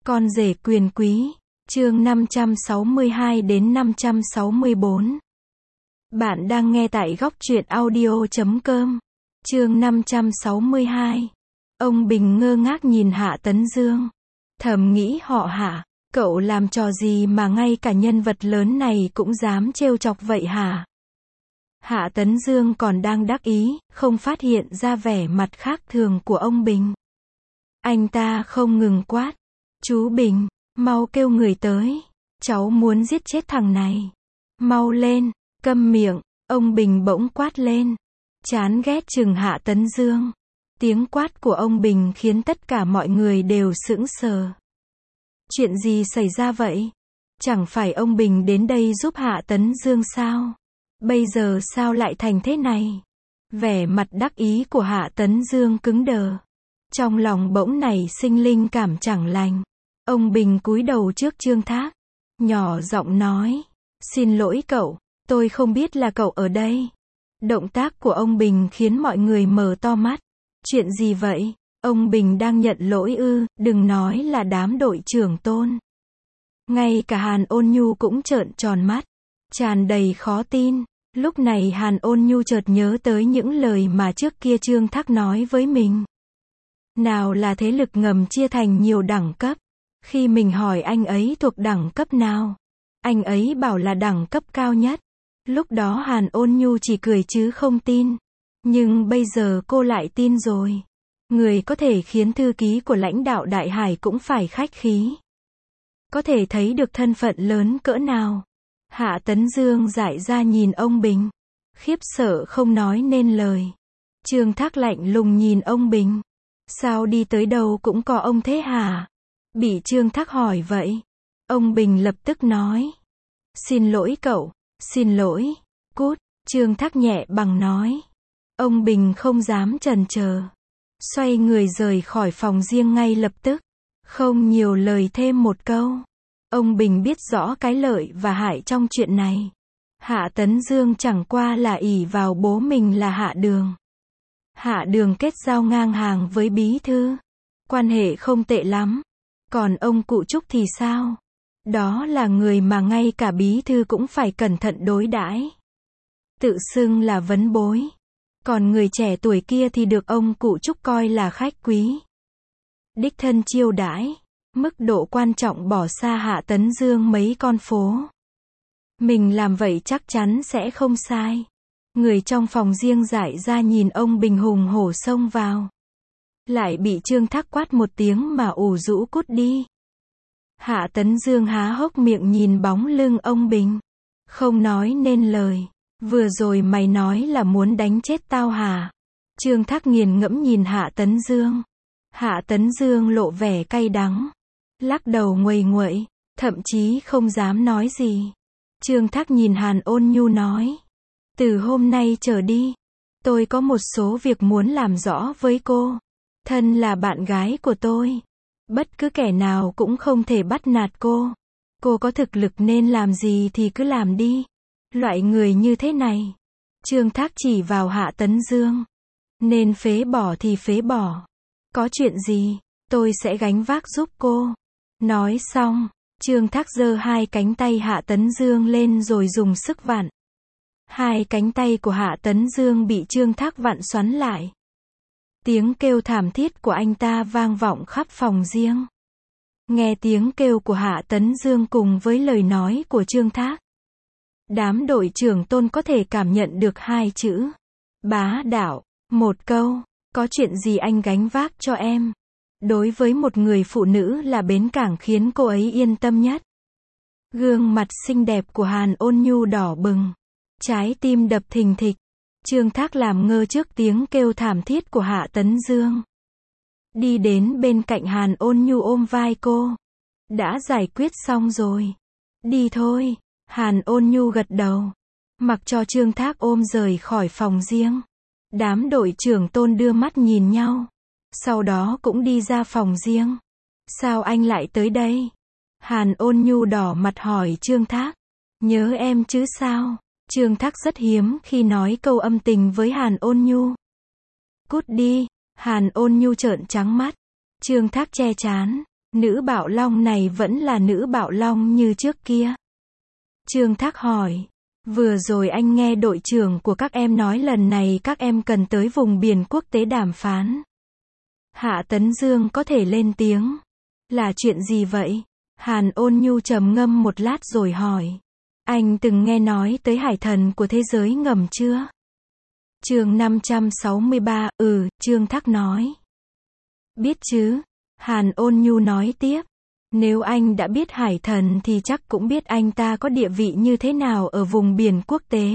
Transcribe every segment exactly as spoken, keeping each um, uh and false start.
Con rể quyền quý, chương năm trăm sáu mươi hai đến năm trăm sáu mươi bốn. Bạn đang nghe tại góc truyện audio chấm com. Chương năm trăm sáu mươi hai. Ông Bình ngơ ngác nhìn Hạ Tấn Dương. Thầm nghĩ họ Hạ, cậu làm trò gì mà ngay cả nhân vật lớn này cũng dám trêu chọc vậy hả? Hạ Tấn Dương còn đang đắc ý, không phát hiện ra vẻ mặt khác thường của ông Bình. Anh ta không ngừng quát. Chú Bình, mau kêu người tới. Cháu muốn giết chết thằng này. Mau lên, câm miệng. Ông Bình bỗng quát lên. Chán ghét chừng Hạ Tấn Dương. Tiếng quát của ông Bình khiến tất cả mọi người đều sững sờ. Chuyện gì xảy ra vậy? Chẳng phải ông Bình đến đây giúp Hạ Tấn Dương sao? Bây giờ sao lại thành thế này? Vẻ mặt đắc ý của Hạ Tấn Dương cứng đờ. Trong lòng bỗng nảy sinh linh cảm chẳng lành. Ông Bình cúi đầu trước Trương Thác. Nhỏ giọng nói. Xin lỗi cậu, tôi không biết là cậu ở đây. Động tác của ông Bình khiến mọi người mở to mắt. Chuyện gì vậy? Ông Bình đang nhận lỗi ư? Đừng nói là đám đội trưởng Tôn. Ngay cả Hàn Ôn Nhu cũng trợn tròn mắt. Tràn đầy khó tin. Lúc này Hàn Ôn Nhu chợt nhớ tới những lời mà trước kia Trương Thác nói với mình. Nào là thế lực ngầm chia thành nhiều đẳng cấp. Khi mình hỏi anh ấy thuộc đẳng cấp nào, anh ấy bảo là đẳng cấp cao nhất. Lúc đó Hàn Ôn Nhu chỉ cười chứ không tin. Nhưng bây giờ cô lại tin rồi. Người có thể khiến thư ký của lãnh đạo Đại Hải cũng phải khách khí. Có thể thấy được thân phận lớn cỡ nào. Hạ Tấn Dương dại ra nhìn ông Bình. Khiếp sợ không nói nên lời. Trương Thác lạnh lùng nhìn ông Bình. Sao đi tới đâu cũng có ông thế hả? Bị Trương Thác hỏi vậy. Ông Bình lập tức nói. Xin lỗi cậu, xin lỗi, cút. Trương Thác nhẹ bằng nói. Ông Bình không dám chần chờ. Xoay người rời khỏi phòng riêng ngay lập tức. Không nhiều lời thêm một câu. Ông Bình biết rõ cái lợi và hại trong chuyện này. Hạ Tấn Dương chẳng qua là ỷ vào bố mình là Hạ Đường. Hạ Đường kết giao ngang hàng với bí thư. Quan hệ không tệ lắm. Còn ông cụ Trúc thì sao? Đó là người mà ngay cả bí thư cũng phải cẩn thận đối đãi. Tự xưng là vấn bối. Còn người trẻ tuổi kia thì được ông cụ Trúc coi là khách quý. Đích thân chiêu đãi. Mức độ quan trọng bỏ xa Hạ Tấn Dương mấy con phố. Mình làm vậy chắc chắn sẽ không sai. Người trong phòng riêng dại ra nhìn ông Bình hùng hổ xông vào. Lại bị Trương Thác quát một tiếng mà ủ rũ cút đi. Hạ Tấn Dương há hốc miệng nhìn bóng lưng ông Bình. Không nói nên lời. Vừa rồi mày nói là muốn đánh chết tao hả? Trương Thác nghiền ngẫm nhìn Hạ Tấn Dương. Hạ Tấn Dương lộ vẻ cay đắng. Lắc đầu nguầy nguậy. Thậm chí không dám nói gì. Trương Thác nhìn Hàn Ôn Nhu nói. Từ hôm nay trở đi, tôi có một số việc muốn làm rõ với cô. Thân là bạn gái của tôi. Bất cứ kẻ nào cũng không thể bắt nạt cô. Cô có thực lực nên làm gì thì cứ làm đi. Loại người như thế này. Trương Thác chỉ vào Hạ Tấn Dương. Nên phế bỏ thì phế bỏ. Có chuyện gì, tôi sẽ gánh vác giúp cô. Nói xong, Trương Thác giơ hai cánh tay Hạ Tấn Dương lên rồi dùng sức vặn. Hai cánh tay của Hạ Tấn Dương bị Trương Thác vặn xoắn lại. Tiếng kêu thảm thiết của anh ta vang vọng khắp phòng riêng. Nghe tiếng kêu của Hạ Tấn Dương cùng với lời nói của Trương Thác. Đám đội trưởng Tôn có thể cảm nhận được hai chữ. Bá đạo. Một câu. Có chuyện gì anh gánh vác cho em. Đối với một người phụ nữ là bến cảng khiến cô ấy yên tâm nhất. Gương mặt xinh đẹp của Hàn Ôn Nhu đỏ bừng. Trái tim đập thình thịch. Trương Thác làm ngơ trước tiếng kêu thảm thiết của Hạ Tấn Dương. Đi đến bên cạnh Hàn Ôn Nhu ôm vai cô. Đã giải quyết xong rồi. Đi thôi. Hàn Ôn Nhu gật đầu. Mặc cho Trương Thác ôm rời khỏi phòng riêng. Đám đội trưởng Tôn đưa mắt nhìn nhau. Sau đó cũng đi ra phòng riêng. Sao anh lại tới đây? Hàn Ôn Nhu đỏ mặt hỏi Trương Thác. Nhớ em chứ sao? Trương Thác rất hiếm khi nói câu âm tình với Hàn Ôn Nhu. Cút đi. Hàn Ôn Nhu trợn trắng mắt. Trương Thác che trán. Nữ Bạo Long này vẫn là nữ Bạo Long như trước kia? Trương Thác hỏi. Vừa rồi anh nghe đội trưởng của các em nói lần này các em cần tới vùng biển quốc tế đàm phán. Hạ Tấn Dương có thể lên tiếng. Là chuyện gì vậy? Hàn Ôn Nhu trầm ngâm một lát rồi hỏi. Anh từng nghe nói tới hải thần của thế giới ngầm chưa? Chương năm trăm sáu mươi ba, ừ, Trương Thác nói. Biết chứ? Hàn Ôn Nhu nói tiếp. Nếu anh đã biết hải thần thì chắc cũng biết anh ta có địa vị như thế nào ở vùng biển quốc tế.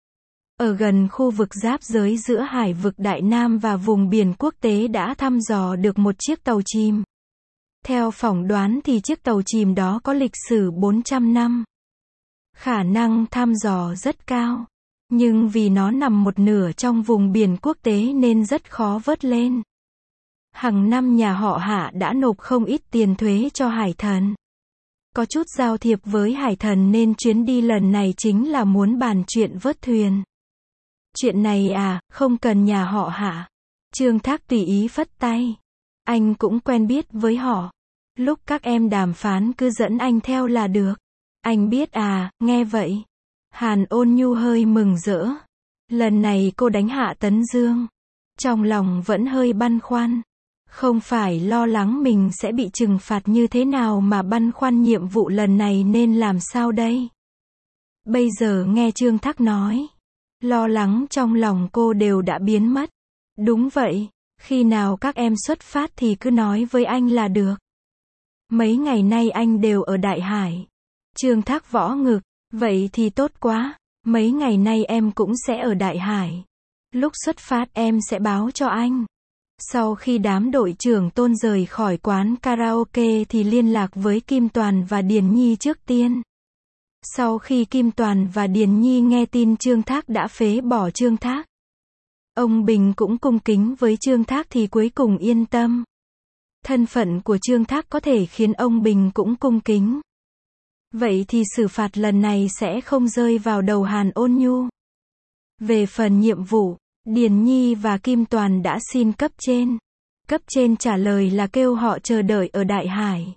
Ở gần khu vực giáp giới giữa hải vực Đại Nam và vùng biển quốc tế đã thăm dò được một chiếc tàu chìm. Theo phỏng đoán thì chiếc tàu chìm đó có lịch sử bốn trăm năm. Khả năng thăm dò rất cao. Nhưng vì nó nằm một nửa trong vùng biển quốc tế nên rất khó vớt lên. Hàng năm nhà họ Hạ đã nộp không ít tiền thuế cho hải thần. Có chút giao thiệp với hải thần nên chuyến đi lần này chính là muốn bàn chuyện vớt thuyền. Chuyện này à, không cần nhà họ Hạ. Trương Thác tùy ý phất tay. Anh cũng quen biết với họ. Lúc các em đàm phán cứ dẫn anh theo là được. Anh biết à, nghe vậy. Hàn Ôn Nhu hơi mừng rỡ. Lần này cô đánh Hạ Tấn Dương. Trong lòng vẫn hơi băn khoăn. Không phải lo lắng mình sẽ bị trừng phạt như thế nào mà băn khoăn nhiệm vụ lần này nên làm sao đây. Bây giờ nghe Trương Thác nói. Lo lắng trong lòng cô đều đã biến mất. Đúng vậy, khi nào các em xuất phát thì cứ nói với anh là được. Mấy ngày nay anh đều ở Đại Hải. Trương Thác võ ngực, vậy thì tốt quá, mấy ngày nay em cũng sẽ ở Đại Hải. Lúc xuất phát em sẽ báo cho anh. Sau khi đám đội trưởng Tôn rời khỏi quán karaoke thì liên lạc với Kim Toàn và Điền Nhi trước tiên. Sau khi Kim Toàn và Điền Nhi nghe tin Trương Thác đã phế bỏ Trương Thác, ông Bình cũng cung kính với Trương Thác thì cuối cùng yên tâm. Thân phận của Trương Thác có thể khiến ông Bình cũng cung kính. Vậy thì xử phạt lần này sẽ không rơi vào đầu Hàn Ôn Nhu. Về phần nhiệm vụ, Điền Nhi và Kim Toàn đã xin cấp trên. Cấp trên trả lời là kêu họ chờ đợi ở Đại Hải.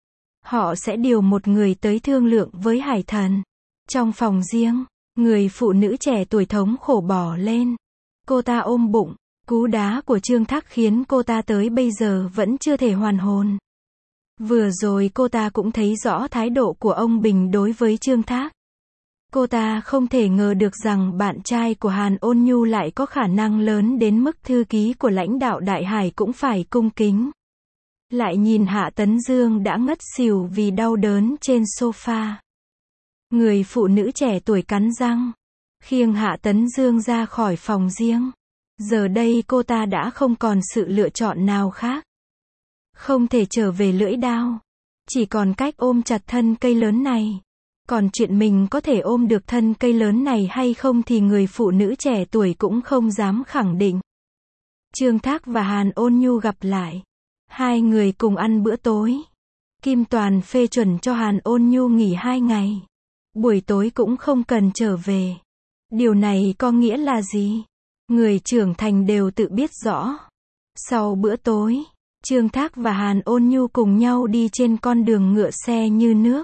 Họ sẽ điều một người tới thương lượng với hải thần. Trong phòng riêng, người phụ nữ trẻ tuổi thống khổ bỏ lên. Cô ta ôm bụng, cú đá của Trương Thác khiến cô ta tới bây giờ vẫn chưa thể hoàn hồn. Vừa rồi cô ta cũng thấy rõ thái độ của ông Bình đối với Trương Thác. Cô ta không thể ngờ được rằng bạn trai của Hàn Ôn Nhu lại có khả năng lớn đến mức thư ký của lãnh đạo Đại Hải cũng phải cung kính. Lại nhìn Hạ Tấn Dương đã ngất xỉu vì đau đớn trên sofa. Người phụ nữ trẻ tuổi cắn răng, khiêng Hạ Tấn Dương ra khỏi phòng riêng. Giờ đây cô ta đã không còn sự lựa chọn nào khác. Không thể trở về lưỡi đao. Chỉ còn cách ôm chặt thân cây lớn này. Còn chuyện mình có thể ôm được thân cây lớn này hay không thì người phụ nữ trẻ tuổi cũng không dám khẳng định. Trương Thác và Hàn Ôn Nhu gặp lại. Hai người cùng ăn bữa tối. Kim Toàn phê chuẩn cho Hàn Ôn Nhu nghỉ hai ngày. Buổi tối cũng không cần trở về. Điều này có nghĩa là gì? Người trưởng thành đều tự biết rõ. Sau bữa tối, Trương Thác và Hàn Ôn Nhu cùng nhau đi trên con đường ngựa xe như nước.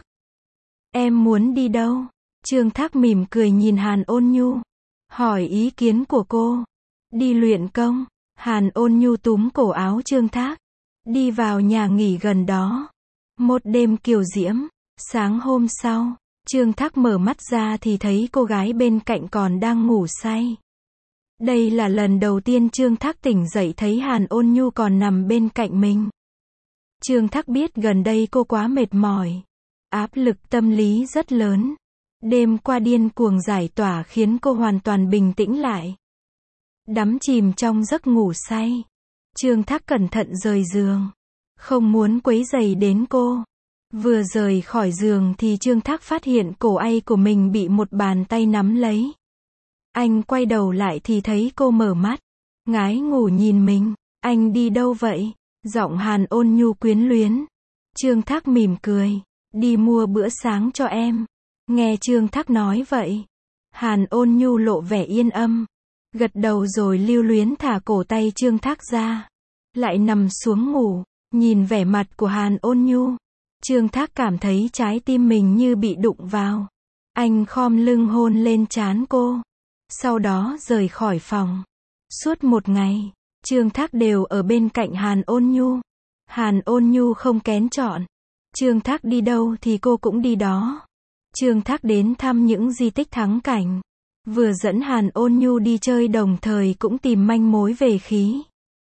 Em muốn đi đâu? Trương Thác mỉm cười nhìn Hàn Ôn Nhu. Hỏi ý kiến của cô. Đi luyện công. Hàn Ôn Nhu túm cổ áo Trương Thác. Đi vào nhà nghỉ gần đó. Một đêm kiều diễm. Sáng hôm sau, Trương Thác mở mắt ra thì thấy cô gái bên cạnh còn đang ngủ say. Đây là lần đầu tiên Trương Thác tỉnh dậy thấy Hàn Ôn Nhu còn nằm bên cạnh mình. Trương Thác biết gần đây cô quá mệt mỏi. Áp lực tâm lý rất lớn. Đêm qua điên cuồng giải tỏa khiến cô hoàn toàn bình tĩnh lại. Đắm chìm trong giấc ngủ say. Trương Thác cẩn thận rời giường. Không muốn quấy rầy đến cô. Vừa rời khỏi giường thì Trương Thác phát hiện cổ ây của mình bị một bàn tay nắm lấy. Anh quay đầu lại thì thấy cô mở mắt. Ngái ngủ nhìn mình. Anh đi đâu vậy? Giọng Hàn Ôn Nhu quyến luyến. Trương Thác mỉm cười. Đi mua bữa sáng cho em. Nghe Trương Thác nói vậy, Hàn Ôn Nhu lộ vẻ yên âm. Gật đầu rồi lưu luyến thả cổ tay Trương Thác ra. Lại nằm xuống ngủ. Nhìn vẻ mặt của Hàn Ôn Nhu, Trương Thác cảm thấy trái tim mình như bị đụng vào. Anh khom lưng hôn lên trán cô, sau đó rời khỏi phòng. Suốt một ngày, Trương Thác đều ở bên cạnh Hàn Ôn Nhu. Hàn Ôn Nhu không kén chọn. Trương Thác đi đâu thì cô cũng đi đó. Trương Thác đến thăm những di tích thắng cảnh, vừa dẫn Hàn Ôn Nhu đi chơi đồng thời cũng tìm manh mối về khí.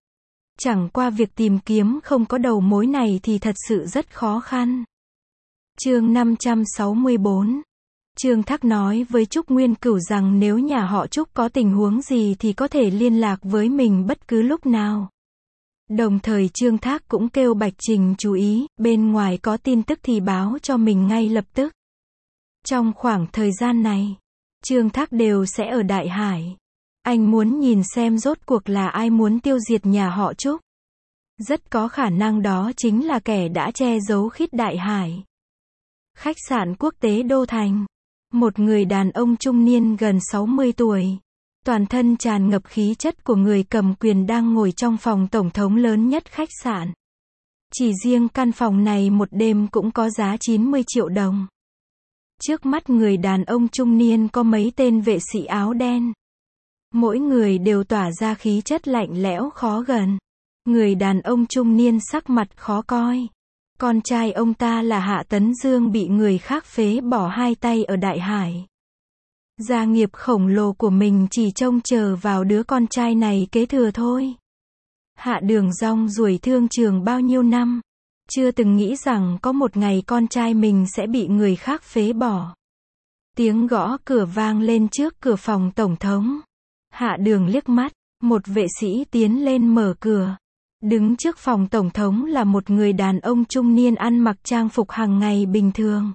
Chẳng qua việc tìm kiếm không có đầu mối này thì thật sự rất khó khăn. Chương năm trăm sáu mươi bốn. Trương Thác nói với Trúc Nguyên Cửu rằng nếu nhà họ Trúc có tình huống gì thì có thể liên lạc với mình bất cứ lúc nào. Đồng thời Trương Thác cũng kêu Bạch Trình chú ý, bên ngoài có tin tức thì báo cho mình ngay lập tức. Trong khoảng thời gian này, Trương Thác đều sẽ ở Đại Hải. Anh muốn nhìn xem rốt cuộc là ai muốn tiêu diệt nhà họ Trúc. Rất có khả năng đó chính là kẻ đã che giấu khít Đại Hải. Khách sạn quốc tế Đô Thành. Một người đàn ông trung niên gần sáu mươi tuổi, toàn thân tràn ngập khí chất của người cầm quyền đang ngồi trong phòng tổng thống lớn nhất khách sạn. Chỉ riêng căn phòng này một đêm cũng có giá chín mươi triệu đồng. Trước mắt người đàn ông trung niên có mấy tên vệ sĩ áo đen. Mỗi người đều tỏa ra khí chất lạnh lẽo khó gần. Người đàn ông trung niên sắc mặt khó coi. Con trai ông ta là Hạ Tấn Dương bị người khác phế bỏ hai tay ở Đại Hải. Gia nghiệp khổng lồ của mình chỉ trông chờ vào đứa con trai này kế thừa thôi. Hạ Đường rong ruổi thương trường bao nhiêu năm, chưa từng nghĩ rằng có một ngày con trai mình sẽ bị người khác phế bỏ. Tiếng gõ cửa vang lên trước cửa phòng tổng thống. Hạ Đường liếc mắt, một vệ sĩ tiến lên mở cửa. Đứng trước phòng tổng thống là một người đàn ông trung niên ăn mặc trang phục hàng ngày bình thường.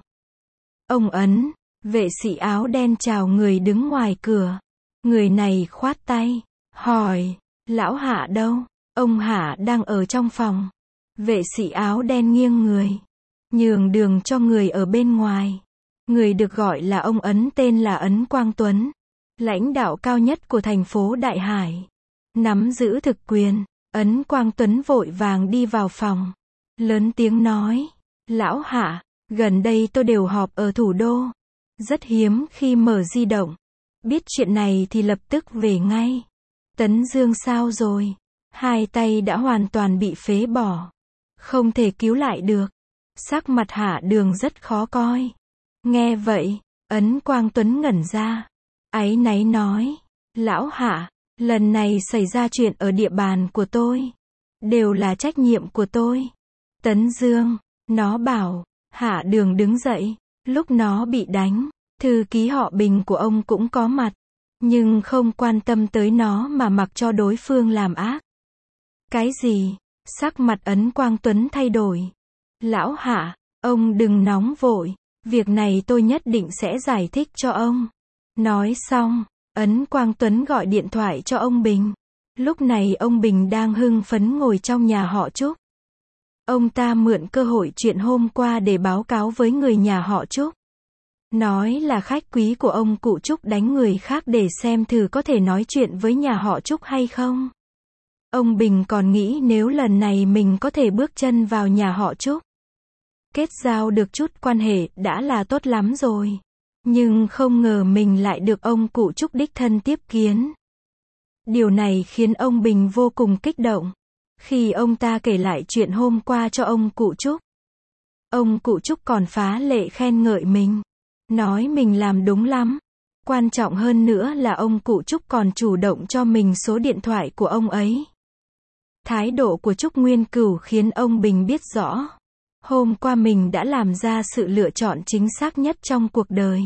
Ông Ấn, vệ sĩ áo đen chào người đứng ngoài cửa. Người này khoát tay, hỏi, lão Hạ đâu? Ông Hạ đang ở trong phòng. Vệ sĩ áo đen nghiêng người, nhường đường cho người ở bên ngoài. Người được gọi là ông Ấn tên là Ấn Quang Tuấn, lãnh đạo cao nhất của thành phố Đại Hải, nắm giữ thực quyền. Ấn Quang Tuấn vội vàng đi vào phòng, lớn tiếng nói, lão Hạ, gần đây tôi đều họp ở thủ đô, rất hiếm khi mở di động, biết chuyện này thì lập tức về ngay. Tấn Dương sao rồi? Hai tay đã hoàn toàn bị phế bỏ, không thể cứu lại được. Sắc mặt Hạ Đường rất khó coi. Nghe vậy, Ấn Quang Tuấn ngẩn ra, áy náy nói, lão Hạ, lần này xảy ra chuyện ở địa bàn của tôi, đều là trách nhiệm của tôi. Tấn Dương, nó bảo. Hạ Đường đứng dậy, lúc nó bị đánh, thư ký họ Bình của ông cũng có mặt, nhưng không quan tâm tới nó mà mặc cho đối phương làm ác. Cái gì? Sắc mặt Ấn Quang Tuấn thay đổi. Lão Hạ, ông đừng nóng vội, việc này tôi nhất định sẽ giải thích cho ông. Nói xong, Ấn Quang Tuấn gọi điện thoại cho ông Bình. Lúc này ông Bình đang hưng phấn ngồi trong nhà họ Trúc. Ông ta mượn cơ hội chuyện hôm qua để báo cáo với người nhà họ Trúc. Nói là khách quý của ông cụ Trúc đánh người khác để xem thử có thể nói chuyện với nhà họ Trúc hay không. Ông Bình còn nghĩ nếu lần này mình có thể bước chân vào nhà họ Trúc, kết giao được chút quan hệ đã là tốt lắm rồi. Nhưng không ngờ mình lại được ông cụ Trúc đích thân tiếp kiến. Điều này khiến ông Bình vô cùng kích động. Khi ông ta kể lại chuyện hôm qua cho ông cụ Trúc, ông cụ Trúc còn phá lệ khen ngợi mình, nói mình làm đúng lắm. Quan trọng hơn nữa là ông cụ Trúc còn chủ động cho mình số điện thoại của ông ấy. Thái độ của Trúc Nguyên Cửu khiến ông Bình biết rõ, hôm qua mình đã làm ra sự lựa chọn chính xác nhất trong cuộc đời.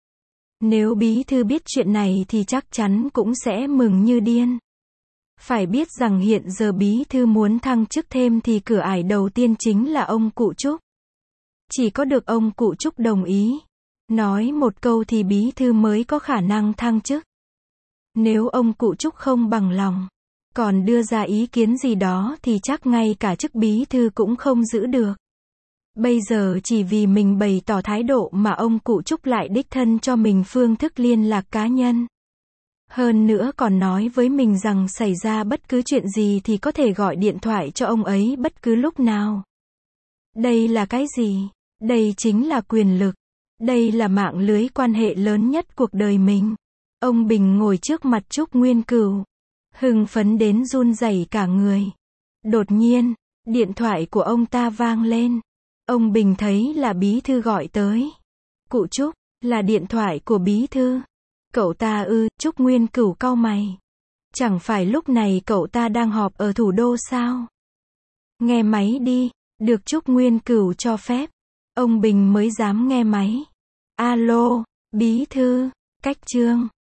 Nếu bí thư biết chuyện này thì chắc chắn cũng sẽ mừng như điên. Phải biết rằng hiện giờ bí thư muốn thăng chức thêm thì cửa ải đầu tiên chính là ông cụ Trúc. Chỉ có được ông cụ Trúc đồng ý, nói một câu thì bí thư mới có khả năng thăng chức. Nếu ông cụ Trúc không bằng lòng, còn đưa ra ý kiến gì đó thì chắc ngay cả chức bí thư cũng không giữ được. Bây giờ chỉ vì mình bày tỏ thái độ mà ông cụ Trúc lại đích thân cho mình phương thức liên lạc cá nhân. Hơn nữa còn nói với mình rằng xảy ra bất cứ chuyện gì thì có thể gọi điện thoại cho ông ấy bất cứ lúc nào. Đây là cái gì? Đây chính là quyền lực. Đây là mạng lưới quan hệ lớn nhất cuộc đời mình. Ông Bình ngồi trước mặt Trúc Nguyên Cửu, hưng phấn đến run rẩy cả người. Đột nhiên, điện thoại của ông ta vang lên. Ông Bình thấy là bí thư gọi tới. Cụ Trúc, là điện thoại của bí thư. Cậu ta ư? Trúc Nguyên Cửu cau mày. Chẳng phải lúc này cậu ta đang họp ở thủ đô sao? Nghe máy đi, được Trúc Nguyên Cửu cho phép. Ông Bình mới dám nghe máy. Alo, bí thư, Cách Trương.